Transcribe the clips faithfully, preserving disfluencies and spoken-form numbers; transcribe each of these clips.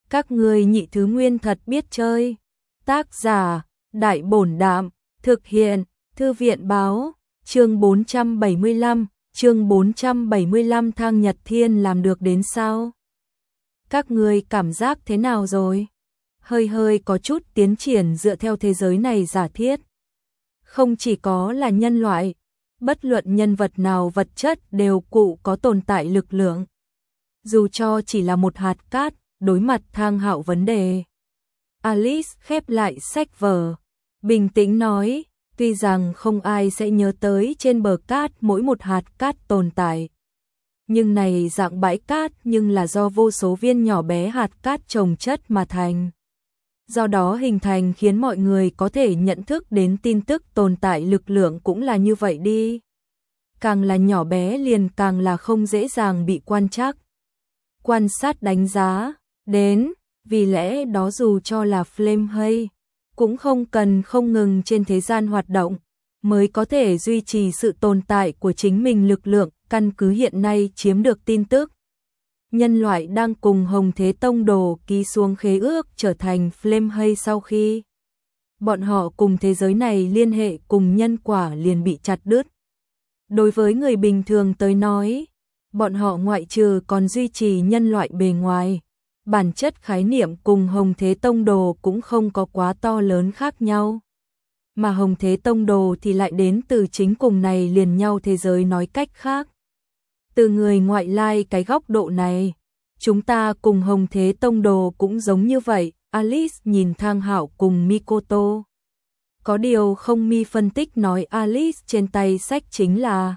Các ngươi nhị thứ nguyên thật biết chơi. Tác giả, Đại Bổn Đạm, thực hiện, Thư viện báo, chương bốn trăm bảy mươi lăm, chương bốn trăm bảy mươi lăm Thang Nhật Thiên làm được đến sao? Các ngươi cảm giác thế nào rồi? Hơi hơi có chút tiến triển dựa theo thế giới này giả thiết. Không chỉ có là nhân loại, bất luận nhân vật nào vật chất đều cụ có tồn tại lực lượng. Dù cho chỉ là một hạt cát, đối mặt Thang Hạo vấn đề. Alice khép lại sách vở, bình tĩnh nói, tuy rằng không ai sẽ nhớ tới trên bờ cát mỗi một hạt cát tồn tại. Nhưng này dạng bãi cát nhưng là do vô số viên nhỏ bé hạt cát chồng chất mà thành. Do đó hình thành khiến mọi người có thể nhận thức đến tin tức tồn tại lực lượng cũng là như vậy đi. Càng là nhỏ bé liền càng là không dễ dàng bị quan trắc. Quan sát đánh giá, đến, vì lẽ đó dù cho là Flame hay, cũng không cần không ngừng trên thế gian hoạt động, mới có thể duy trì sự tồn tại của chính mình lực lượng, căn cứ hiện nay chiếm được tin tức. Nhân loại đang cùng Hồng Thế Tông Đồ ký xuống khế ước trở thành Flame hay sau khi bọn họ cùng thế giới này liên hệ cùng nhân quả liền bị chặt đứt. Đối với người bình thường tới nói, bọn họ ngoại trừ còn duy trì nhân loại bề ngoài, bản chất khái niệm cùng Hồng Thế Tông Đồ cũng không có quá to lớn khác nhau. Mà Hồng Thế Tông Đồ thì lại đến từ chính cùng này liền nhau thế giới, nói cách khác. Từ người ngoại lai cái góc độ này, chúng ta cùng Hồng Thế Tông Đồ cũng giống như vậy. Alice nhìn Thang Hạo cùng Mikoto. Có điều không mi phân tích nói Alice trên tay sách chính là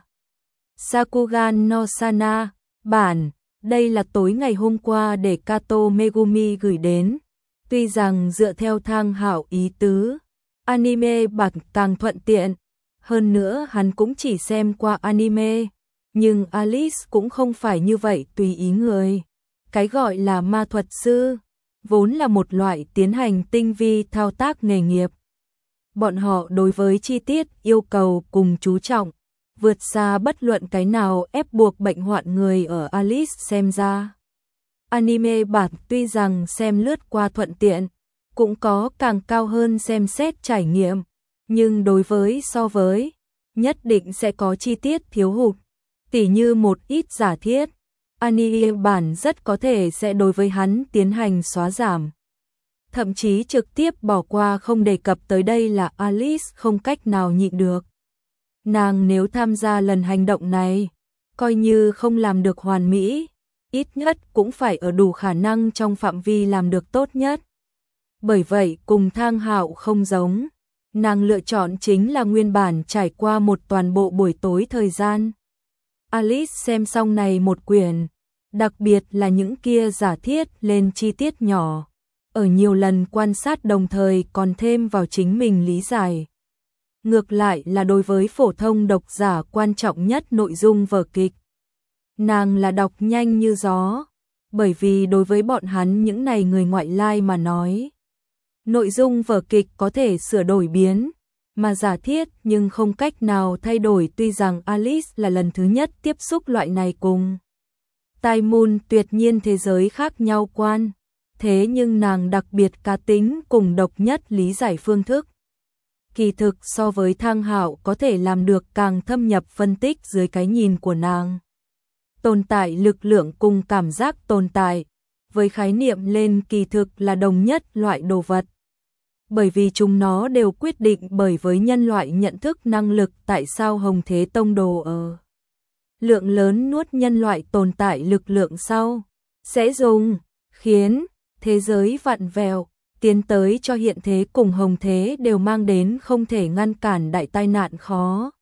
Sakugan no Sana, bản. Đây là tối ngày hôm qua để Kato Megumi gửi đến. Tuy rằng dựa theo Thang Hạo ý tứ, anime bản càng thuận tiện. Hơn nữa hắn cũng chỉ xem qua anime. Nhưng Alice cũng không phải như vậy tùy ý người. Cái gọi là ma thuật sư, vốn là một loại tiến hành tinh vi thao tác nghề nghiệp. Bọn họ đối với chi tiết yêu cầu cùng chú trọng, vượt xa bất luận cái nào ép buộc bệnh hoạn người ở Alice xem ra. Anime bản tuy rằng xem lướt qua thuận tiện, cũng có càng cao hơn xem xét trải nghiệm, nhưng đối với so với, nhất định sẽ có chi tiết thiếu hụt. Tỉ như một ít giả thiết, anime bản rất có thể sẽ đối với hắn tiến hành xóa giảm. Thậm chí trực tiếp bỏ qua không đề cập tới, đây là Alice không cách nào nhịn được. Nàng nếu tham gia lần hành động này, coi như không làm được hoàn mỹ, ít nhất cũng phải ở đủ khả năng trong phạm vi làm được tốt nhất. Bởi vậy cùng Thang Hạo không giống, nàng lựa chọn chính là nguyên bản trải qua một toàn bộ buổi tối thời gian. Alice xem xong này một quyển, đặc biệt là những kia giả thiết lên chi tiết nhỏ, ở nhiều lần quan sát đồng thời còn thêm vào chính mình lý giải. Ngược lại là đối với phổ thông độc giả quan trọng nhất nội dung vở kịch. Nàng là đọc nhanh như gió, bởi vì đối với bọn hắn những này người ngoại lai mà nói, nội dung vở kịch có thể sửa đổi biến, mà giả thiết nhưng không cách nào thay đổi. Tuy rằng Alice là lần thứ nhất tiếp xúc loại này cùng Tai Moon tuyệt nhiên thế giới khác nhau quan, thế nhưng nàng đặc biệt cá tính cùng độc nhất lý giải phương thức. Kỳ thực so với Thang Hạo có thể làm được càng thâm nhập phân tích dưới cái nhìn của nàng. Tồn tại lực lượng cùng cảm giác tồn tại, với khái niệm lên kỳ thực là đồng nhất loại đồ vật. Bởi vì chúng nó đều quyết định bởi với nhân loại nhận thức năng lực. Tại sao Hồng Thế Tông Đồ ở lượng lớn nuốt nhân loại tồn tại lực lượng sau, sẽ dùng, khiến thế giới vặn vẹo, tiến tới cho hiện thế cùng Hồng Thế đều mang đến không thể ngăn cản đại tai nạn khó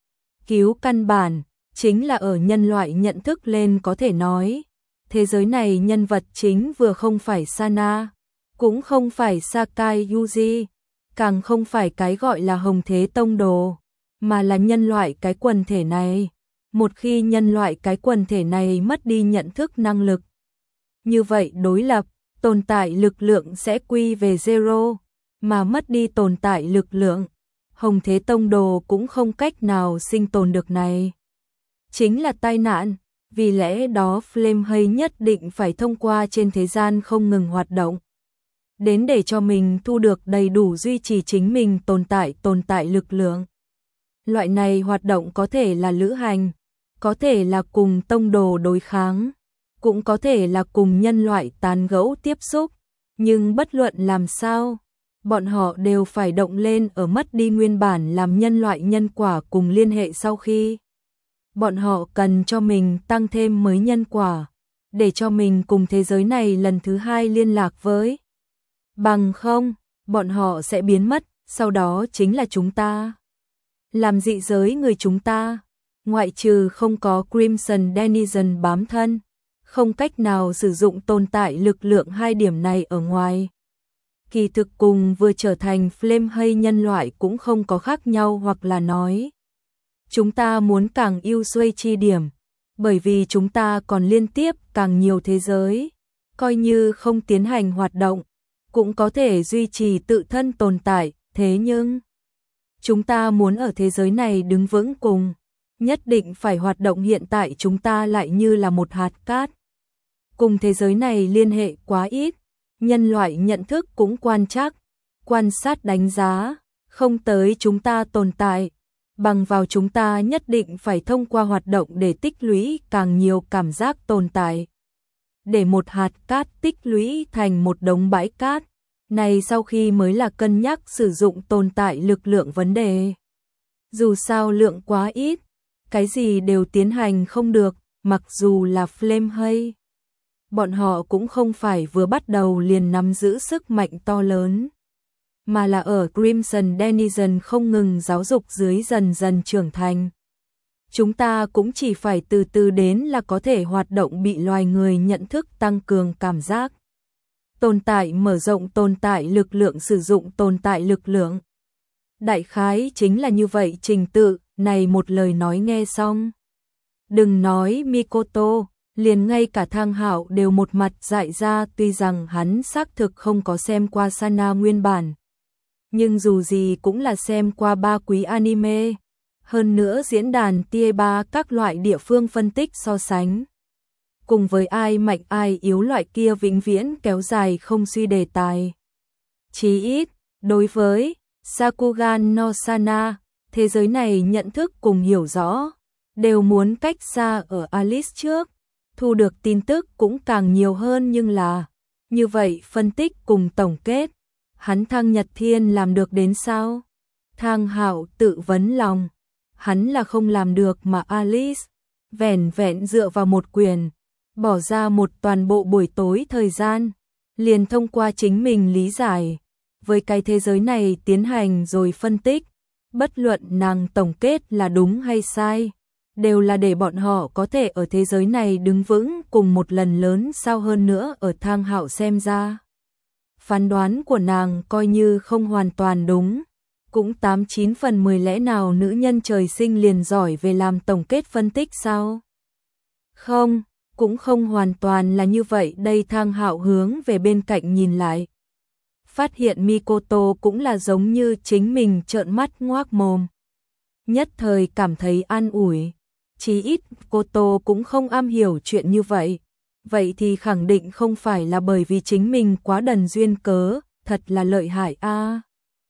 cứu căn bản, chính là ở nhân loại nhận thức lên. Có thể nói, thế giới này nhân vật chính vừa không phải Sana, cũng không phải Sakai Yuji, càng không phải cái gọi là Hồng Thế Tông Đồ, mà là nhân loại cái quần thể này. Một khi nhân loại cái quần thể này mất đi nhận thức năng lực, như vậy đối lập, tồn tại lực lượng sẽ quy về zero, mà mất đi tồn tại lực lượng, Hồng Thế Tông Đồ cũng không cách nào sinh tồn được. Này chính là tai nạn. Vì lẽ đó Flame hay nhất định phải thông qua trên thế gian không ngừng hoạt động. Đến để cho mình thu được đầy đủ duy trì chính mình tồn tại tồn tại lực lượng. Loại này hoạt động có thể là lữ hành, có thể là cùng tông đồ đối kháng, cũng có thể là cùng nhân loại tán gẫu tiếp xúc, nhưng bất luận làm sao, bọn họ đều phải động lên ở mất đi nguyên bản làm nhân loại nhân quả cùng liên hệ sau khi. Bọn họ cần cho mình tăng thêm mới nhân quả, để cho mình cùng thế giới này lần thứ hai liên lạc với. Bằng không, bọn họ sẽ biến mất, sau đó chính là chúng ta. Làm dị giới người chúng ta, ngoại trừ không có Crimson Denizen bám thân, không cách nào sử dụng tồn tại lực lượng hai điểm này ở ngoài. Kỳ thực cùng vừa trở thành Flame hay nhân loại cũng không có khác nhau, hoặc là nói chúng ta muốn càng yêu xuôi chi điểm, bởi vì chúng ta còn liên tiếp càng nhiều thế giới, coi như không tiến hành hoạt động, cũng có thể duy trì tự thân tồn tại, thế nhưng chúng ta muốn ở thế giới này đứng vững cùng, nhất định phải hoạt động, hiện tại chúng ta lại như là một hạt cát. Cùng thế giới này liên hệ quá ít, nhân loại nhận thức cũng quan trắc, quan sát đánh giá, không tới chúng ta tồn tại, bằng vào chúng ta nhất định phải thông qua hoạt động để tích lũy càng nhiều cảm giác tồn tại. Để một hạt cát tích lũy thành một đống bãi cát, này sau khi mới là cân nhắc sử dụng tồn tại lực lượng vấn đề. Dù sao lượng quá ít, cái gì đều tiến hành không được, mặc dù là Flame hay. Bọn họ cũng không phải vừa bắt đầu liền nắm giữ sức mạnh to lớn, mà là ở Crimson Denizen không ngừng giáo dục dưới dần dần trưởng thành. Chúng ta cũng chỉ phải từ từ đến là có thể hoạt động bị loài người nhận thức tăng cường cảm giác. Tồn tại mở rộng tồn tại lực lượng, sử dụng tồn tại lực lượng. Đại khái chính là như vậy trình tự, này một lời nói nghe xong. Đừng nói Mikoto, liền ngay cả Thang Hạo đều một mặt dại ra, tuy rằng hắn xác thực không có xem qua Sana nguyên bản. Nhưng dù gì cũng là xem qua ba quý anime, hơn nữa diễn đàn T ba các loại địa phương phân tích so sánh. Cùng với ai mạnh ai yếu loại kia vĩnh viễn kéo dài không suy đề tài. Chí ít, đối với Sakugan no Sana, thế giới này nhận thức cùng hiểu rõ, đều muốn cách xa ở Alice trước, thu được tin tức cũng càng nhiều hơn, nhưng là như vậy phân tích cùng tổng kết, hắn Thang Nhật Thiên làm được đến sao? Thang Hạo tự vấn lòng, hắn là không làm được, mà Alice vẻn vẹn dựa vào một quyền, bỏ ra một toàn bộ buổi tối thời gian, liền thông qua chính mình lý giải với cái thế giới này tiến hành rồi phân tích, bất luận nàng tổng kết là đúng hay sai, đều là để bọn họ có thể ở thế giới này đứng vững cùng một lần lớn sao. Hơn nữa ở Thang Hạo xem ra, phán đoán của nàng coi như không hoàn toàn đúng, cũng tám chín phần mười, lẽ nào nữ nhân trời sinh liền giỏi về làm tổng kết phân tích sao? Không, cũng không hoàn toàn là như vậy. Đây Thang Hạo hướng về bên cạnh nhìn lại, phát hiện Mikoto cũng là giống như chính mình, trợn mắt ngoác mồm. Nhất thời cảm thấy an ủi, chí ít Koto cũng không am hiểu chuyện như vậy. Vậy thì khẳng định không phải là bởi vì chính mình quá đần duyên cớ, thật là lợi hại a. À.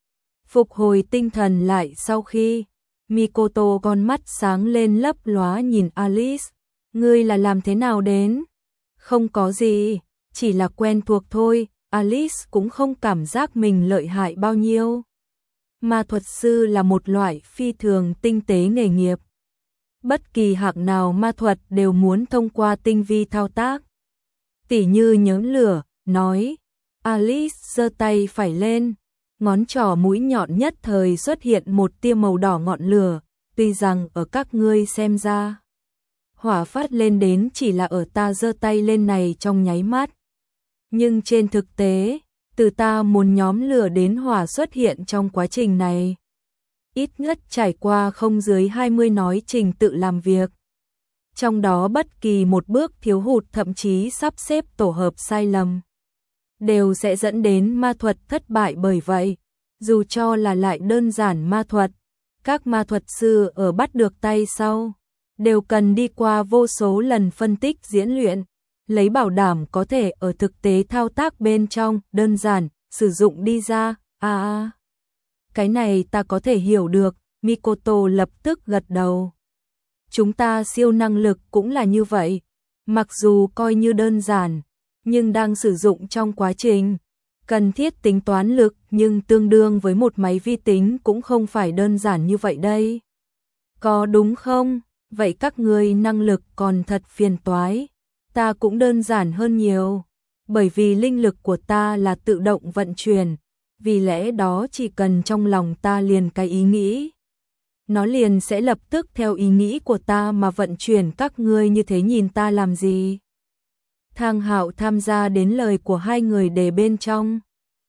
Phục hồi tinh thần lại sau khi, Mikoto con mắt sáng lên lấp lóa nhìn Alice, ngươi là làm thế nào đến? Không có gì, chỉ là quen thuộc thôi. Alice cũng không cảm giác mình lợi hại bao nhiêu. Ma thuật sư là một loại phi thường tinh tế nghề nghiệp. Bất kỳ hạng nào ma thuật đều muốn thông qua tinh vi thao tác. Tỉ như nhóm lửa, nói. Alice giơ tay phải lên, ngón trỏ mũi nhọn nhất thời xuất hiện một tia màu đỏ ngọn lửa, tuy rằng ở các ngươi xem ra, hỏa phát lên đến chỉ là ở ta giơ tay lên này trong nháy mắt. Nhưng trên thực tế, từ ta muốn nhóm lửa đến hỏa xuất hiện trong quá trình này, ít nhất trải qua không dưới hai mươi nói trình tự làm việc. Trong đó bất kỳ một bước thiếu hụt, thậm chí sắp xếp tổ hợp sai lầm, đều sẽ dẫn đến ma thuật thất bại. Bởi vậy, dù cho là lại đơn giản ma thuật, các ma thuật sư ở bắt được tay sau, đều cần đi qua vô số lần phân tích diễn luyện, lấy bảo đảm có thể ở thực tế thao tác bên trong, đơn giản, sử dụng đi ra. À, à, cái này ta có thể hiểu được, Mikoto lập tức gật đầu. Chúng ta siêu năng lực cũng là như vậy, mặc dù coi như đơn giản, nhưng đang sử dụng trong quá trình cần thiết tính toán lực, nhưng tương đương với một máy vi tính cũng không phải đơn giản như vậy đây. Có đúng không? Vậy các ngươi năng lực còn thật phiền toái. Ta cũng đơn giản hơn nhiều, bởi vì linh lực của ta là tự động vận chuyển, vì lẽ đó chỉ cần trong lòng ta liền cái ý nghĩ, nó liền sẽ lập tức theo ý nghĩ của ta mà vận chuyển. Các ngươi như thế nhìn ta làm gì? Thang Hạo tham gia đến lời của hai người để bên trong.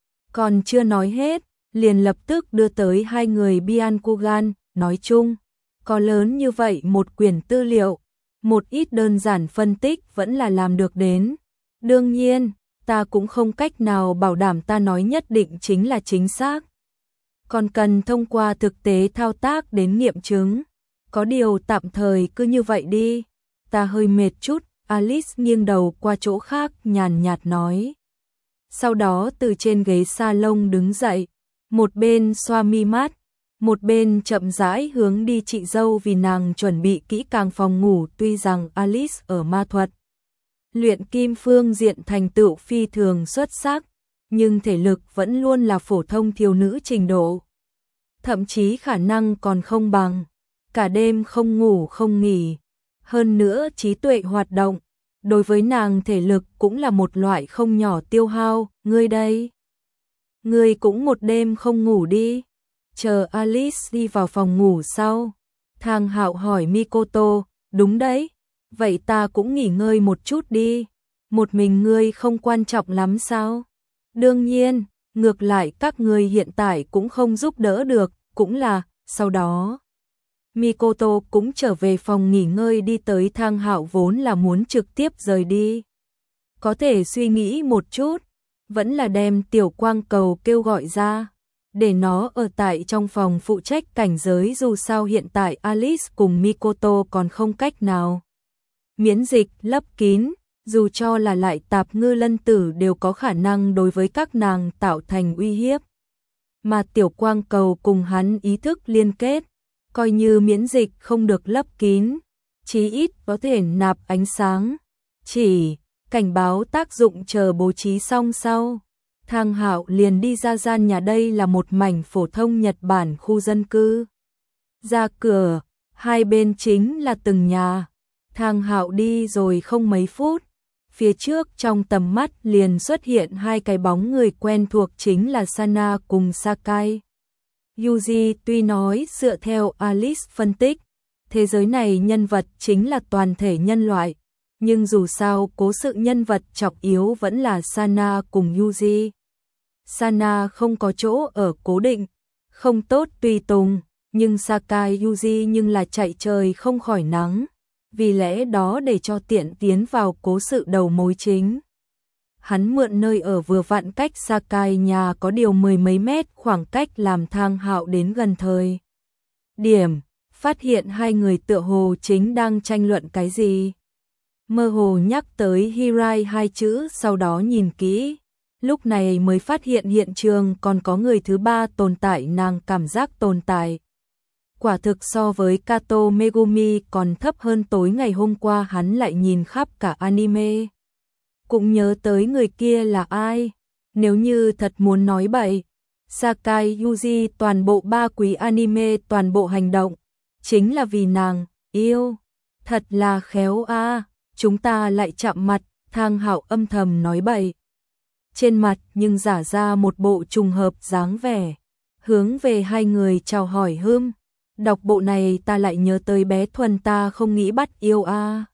Còn chưa nói hết, liền lập tức đưa tới hai người Byakugan, nói chung, có lớn như vậy một quyển tư liệu, một ít đơn giản phân tích vẫn là làm được đến. Đương nhiên, ta cũng không cách nào bảo đảm ta nói nhất định chính là chính xác. Còn cần thông qua thực tế thao tác đến nghiệm chứng. Có điều tạm thời cứ như vậy đi. Ta hơi mệt chút, Alice nghiêng đầu qua chỗ khác nhàn nhạt nói. Sau đó từ trên ghế salon đứng dậy, một bên xoa mi mắt, một bên chậm rãi hướng đi chị dâu vì nàng chuẩn bị kỹ càng phòng ngủ. Tuy rằng Alice ở ma thuật luyện kim phương diện thành tựu phi thường xuất sắc, nhưng thể lực vẫn luôn là phổ thông thiếu nữ trình độ. Thậm chí khả năng còn không bằng, cả đêm không ngủ không nghỉ. Hơn nữa trí tuệ hoạt động, đối với nàng thể lực cũng là một loại không nhỏ tiêu hao. Ngươi đây, ngươi cũng một đêm không ngủ đi. Chờ Alice đi vào phòng ngủ sau, Thang Hạo hỏi Mikoto, đúng đấy, vậy ta cũng nghỉ ngơi một chút đi. Một mình ngươi không quan trọng lắm sao? Đương nhiên, ngược lại các ngươi hiện tại cũng không giúp đỡ được, cũng là. Sau đó Mikoto cũng trở về phòng nghỉ ngơi. Đi tới Thang Hạo vốn là muốn trực tiếp rời đi, có thể suy nghĩ một chút, vẫn là đem Tiểu Quang Cầu kêu gọi ra, để nó ở tại trong phòng phụ trách cảnh giới. Dù sao hiện tại Alice cùng Mikoto còn không cách nào miễn dịch lấp kín, dù cho là lại tạp ngư lân tử đều có khả năng đối với các nàng tạo thành uy hiếp. Mà Tiểu Quang Cầu cùng hắn ý thức liên kết, coi như miễn dịch không được lấp kín, chí ít có thể nạp ánh sáng, chỉ cảnh báo tác dụng. Chờ bố trí xong sau, Thang Hạo liền đi ra gian nhà. Đây là một mảnh phổ thông Nhật Bản khu dân cư. Ra cửa, hai bên chính là từng nhà. Thang Hạo đi rồi không mấy phút, phía trước trong tầm mắt liền xuất hiện hai cái bóng người quen thuộc, chính là Sana cùng Sakai. Yuji tuy nói dựa theo Alice phân tích, thế giới này nhân vật chính là toàn thể nhân loại, nhưng dù sao cố sự nhân vật trọng yếu vẫn là Sana cùng Yuji. Sana không có chỗ ở cố định, không tốt tùy tùng, nhưng Sakai Yuji nhưng là chạy trời không khỏi nắng. Vì lẽ đó để cho tiện tiến vào cố sự đầu mối chính, hắn mượn nơi ở vừa vặn cách Sakai nhà có điều mười mấy mét khoảng cách, làm Thang Hạo đến gần thời điểm, phát hiện hai người tựa hồ chính đang tranh luận cái gì. Mơ hồ nhắc tới Hirai hai chữ, sau đó nhìn kỹ, lúc này mới phát hiện hiện trường còn có người thứ ba tồn tại. Nàng cảm giác tồn tại quả thực so với Kato Megumi còn thấp hơn. Tối ngày hôm qua hắn lại nhìn khắp cả anime, cũng nhớ tới người kia là ai. Nếu như thật muốn nói bậy, Sakai Yuji toàn bộ ba quý anime toàn bộ hành động chính là vì nàng yêu. Thật là khéo a. À. Chúng ta lại chạm mặt. Thang Hạo âm thầm nói bậy trên mặt, nhưng giả ra một bộ trùng hợp dáng vẻ, hướng về hai người chào hỏi. Hưm, đọc bộ này ta lại nhớ tới bé Thuần, ta không nghĩ bắt yêu a. À.